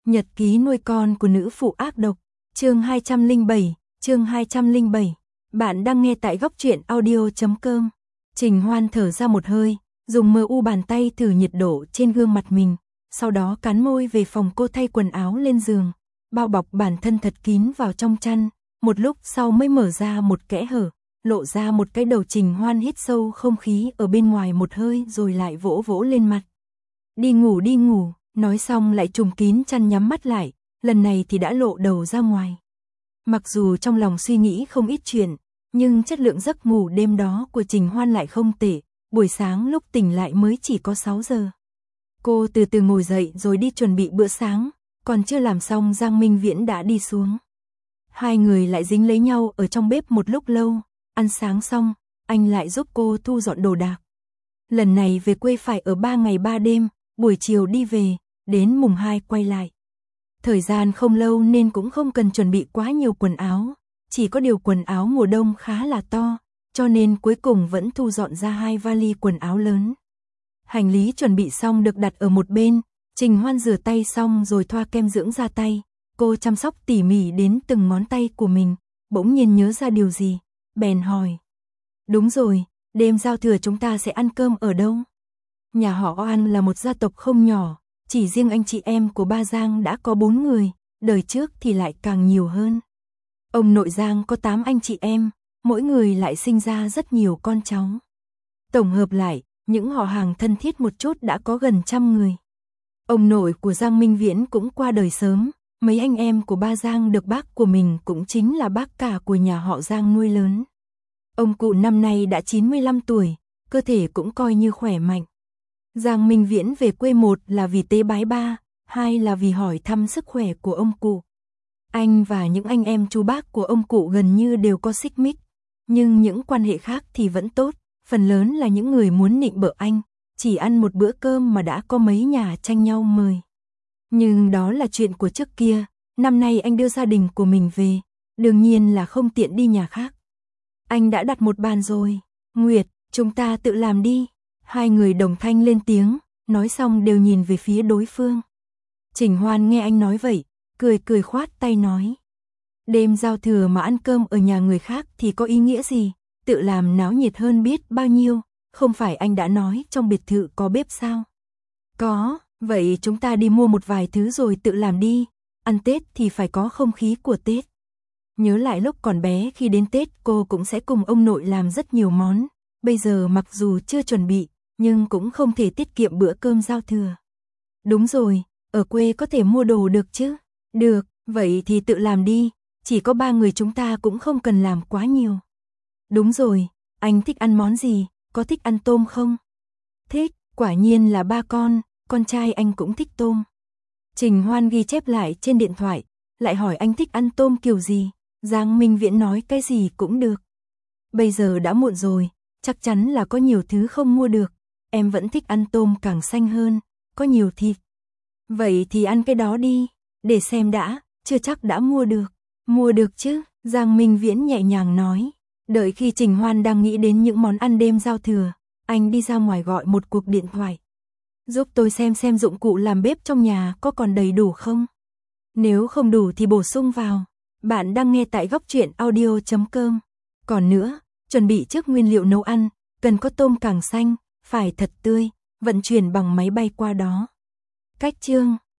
Nhật ký nuôi con của nữ phụ ác độc, chương 207. Bạn đang nghe tại góc truyện audio.com. Trình Hoan thở ra một hơi, dùng bàn tay thử nhiệt độ trên gương mặt mình, sau đó cắn môi về phòng cô thay quần áo lên giường, bao bọc bản thân thật kín vào trong chăn, một lúc sau mới mở ra một kẽ hở, lộ ra một cái đầu. Trình Hoan hít sâu không khí ở bên ngoài một hơi rồi lại vỗ vỗ lên mặt. Đi ngủ, nói xong lại trùm kín chăn nhắm mắt lại, lần này thì đã lộ đầu ra ngoài. Mặc dù trong lòng suy nghĩ không ít chuyện, nhưng chất lượng giấc ngủ đêm đó của Trình Hoan lại không tệ, buổi sáng lúc tỉnh lại mới chỉ có 6 giờ. Cô từ từ ngồi dậy rồi đi chuẩn bị bữa sáng, còn chưa làm xong Giang Minh Viễn đã đi xuống. Hai người lại dính lấy nhau ở trong bếp một lúc lâu, ăn sáng xong, anh lại giúp cô thu dọn đồ đạc. Lần này về quê phải ở 3 ngày 3 đêm, buổi chiều đi về, đến mùng 2 quay lại. Thời gian không lâu nên cũng không cần chuẩn bị quá nhiều quần áo, chỉ có điều quần áo mùa đông khá là to, cho nên cuối cùng vẫn thu dọn ra 2 vali quần áo lớn. Hành lý chuẩn bị xong được đặt ở một bên, Trình Hoan rửa tay xong rồi thoa kem dưỡng da tay, cô chăm sóc tỉ mỉ đến từng ngón tay của mình, bỗng nhiên nhớ ra điều gì, bèn hỏi. Đúng rồi, đêm giao thừa chúng ta sẽ ăn cơm ở đâu? Nhà họ Oan là một gia tộc không nhỏ, chỉ riêng anh chị em của ba Giang đã có 4 người, đời trước thì lại càng nhiều hơn. Ông nội Giang có 8 anh chị em, mỗi người lại sinh ra rất nhiều con cháu. Tổng hợp lại, những họ hàng thân thiết một chút đã có gần 100 người. Ông nội của Giang Minh Viễn cũng qua đời sớm, mấy anh em của ba Giang được bác của mình cũng chính là bác cả của nhà họ Giang nuôi lớn. Ông cụ năm nay đã 95 tuổi, cơ thể cũng coi như khỏe mạnh. Giang Minh Viễn về quê, một là vì tế bái ba, hai là vì hỏi thăm sức khỏe của ông cụ. Anh và những anh em chú bác của ông cụ gần như đều có xích mích, nhưng những quan hệ khác thì vẫn tốt, phần lớn là những người muốn nịnh bợ anh, chỉ ăn một bữa cơm mà đã có mấy nhà tranh nhau mời. Nhưng đó là chuyện của trước kia, năm nay anh đưa gia đình của mình về, đương nhiên là không tiện đi nhà khác. Anh đã đặt một bàn rồi, Nguyệt, chúng ta tự làm đi. Hai người đồng thanh lên tiếng, nói xong đều nhìn về phía đối phương. Trình Hoan nghe anh nói vậy, cười khoát tay nói. Đêm giao thừa mà ăn cơm ở nhà người khác thì có ý nghĩa gì, tự làm náo nhiệt hơn biết bao nhiêu, không phải anh đã nói trong biệt thự có bếp sao? Có, vậy chúng ta đi mua một vài thứ rồi tự làm đi, ăn Tết thì phải có không khí của Tết. Nhớ lại lúc còn bé khi đến Tết cô cũng sẽ cùng ông nội làm rất nhiều món, bây giờ mặc dù chưa chuẩn bị, nhưng cũng không thể tiết kiệm bữa cơm giao thừa. Đúng rồi, ở quê có thể mua đồ được chứ? Được, vậy thì tự làm đi, chỉ có 3 người chúng ta cũng không cần làm quá nhiều. Đúng rồi, anh thích ăn món gì, có thích ăn tôm không? Thích, quả nhiên là 3 con trai anh cũng thích tôm. Trình Hoan ghi chép lại trên điện thoại, lại hỏi anh thích ăn tôm kiểu gì, Giang Minh Viễn nói cái gì cũng được. Bây giờ đã muộn rồi, chắc chắn là có nhiều thứ không mua được, em vẫn thích ăn tôm càng xanh hơn, có nhiều thịt. Vậy thì ăn cái đó đi, để xem đã, chưa chắc đã mua được. Mua được chứ, Giang Minh Viễn nhẹ nhàng nói. Đợi khi Trình Hoan đang nghĩ đến những món ăn đêm giao thừa, anh đi ra ngoài gọi một cuộc điện thoại. Giúp tôi xem dụng cụ làm bếp trong nhà có còn đầy đủ không? Nếu không đủ thì bổ sung vào. Bạn đang nghe tại góc truyện audio.com. Còn nữa, chuẩn bị trước nguyên liệu nấu ăn, cần có tôm càng xanh, phải thật tươi, vận chuyển bằng máy bay qua đó. Cách chương